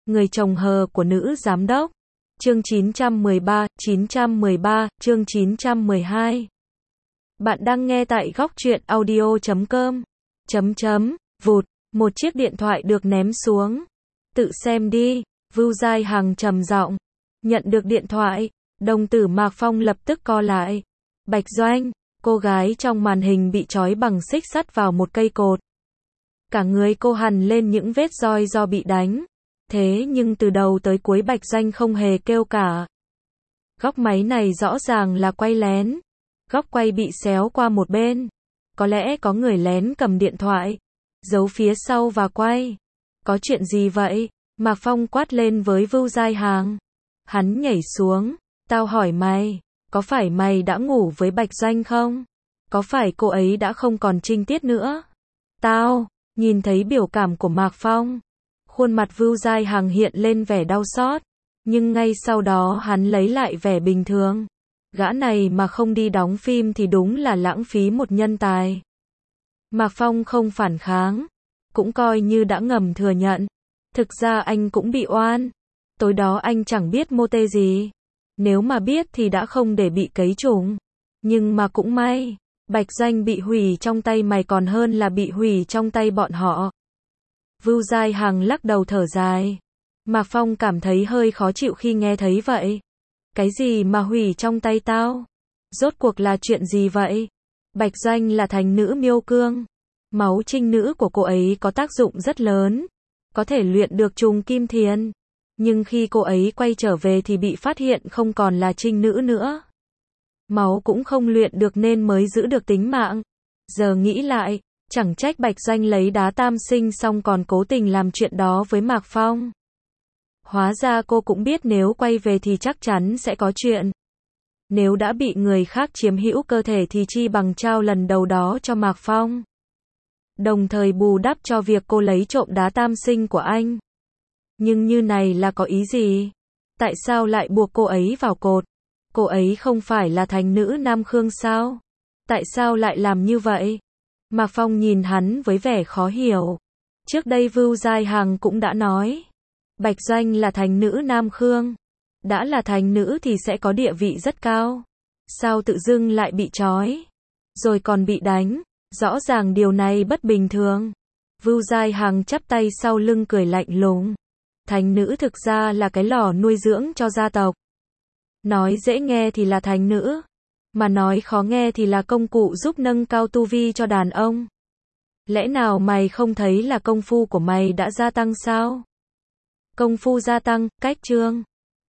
Người chồng hờ của nữ giám đốc. Chương 913, chương 912. Bạn đang nghe tại góc truyện audio.com. Vụt, một chiếc điện thoại được ném xuống. Tự xem đi, Vu Giai Hằng trầm giọng. Nhận được điện thoại, đồng tử Mạc Phong lập tức co lại. Bạch Doanh, cô gái trong màn hình bị trói bằng xích sắt vào một cây cột. Cả người cô hằn lên những vết roi do bị đánh. Thế nhưng từ đầu tới cuối Bạch Doanh không hề kêu cả. Góc máy này rõ ràng là quay lén. Góc quay bị xéo qua một bên. Có lẽ có người lén cầm điện thoại, giấu phía sau và quay. Có chuyện gì vậy? Mạc Phong quát lên với Vu Giai Hằng. Hắn nhảy xuống. Tao hỏi mày, có phải mày đã ngủ với Bạch Doanh không? Có phải cô ấy đã không còn trinh tiết nữa? Nhìn thấy biểu cảm của Mạc Phong. Khuôn mặt Vu Giai Hằng hiện lên vẻ đau xót. Nhưng ngay sau đó hắn lấy lại vẻ bình thường. Gã này mà không đi đóng phim thì đúng là lãng phí một nhân tài. Mạc Phong không phản kháng. Cũng coi như đã ngầm thừa nhận. Thực ra anh cũng bị oan. Tối đó anh chẳng biết mô tê gì. Nếu mà biết thì đã không để bị cấy trùng. Nhưng mà cũng may. Bạch Doanh bị hủy trong tay mày còn hơn là bị hủy trong tay bọn họ. Vu Giai Hằng lắc đầu thở dài. Mạc Phong cảm thấy hơi khó chịu khi nghe thấy vậy. Cái gì mà hủy trong tay tao? Rốt cuộc là chuyện gì vậy? Bạch Doanh là thành nữ miêu cương. Máu trinh nữ của cô ấy có tác dụng rất lớn. Có thể luyện được trùng kim thiền. Nhưng khi cô ấy quay trở về thì bị phát hiện không còn là trinh nữ nữa. Máu cũng không luyện được nên mới giữ được tính mạng. Giờ nghĩ lại, chẳng trách Bạch Doanh lấy đá tam sinh xong còn cố tình làm chuyện đó với Mạc Phong. Hóa ra cô cũng biết nếu quay về thì chắc chắn sẽ có chuyện. Nếu đã bị người khác chiếm hữu cơ thể thì chi bằng trao lần đầu đó cho Mạc Phong. Đồng thời bù đắp cho việc cô lấy trộm đá tam sinh của anh. Nhưng như này là có ý gì? Tại sao lại buộc cô ấy vào cột? Cô ấy không phải là thành nữ Nam Khương sao? Tại sao lại làm như vậy? Mạc Phong nhìn hắn với vẻ khó hiểu. Trước đây Vu Giai Hằng cũng đã nói. Bạch Doanh là thành nữ Nam Khương. Đã là thành nữ thì sẽ có địa vị rất cao. Sao tự dưng lại bị trói? Rồi còn bị đánh. Rõ ràng điều này bất bình thường. Vu Giai Hằng chắp tay sau lưng cười lạnh lùng. Thành nữ thực ra là cái lò nuôi dưỡng cho gia tộc. Nói dễ nghe thì là thành nữ. Mà nói khó nghe thì là công cụ giúp nâng cao tu vi cho đàn ông. Lẽ nào mày không thấy là công phu của mày đã gia tăng sao? Công phu gia tăng, cách chương.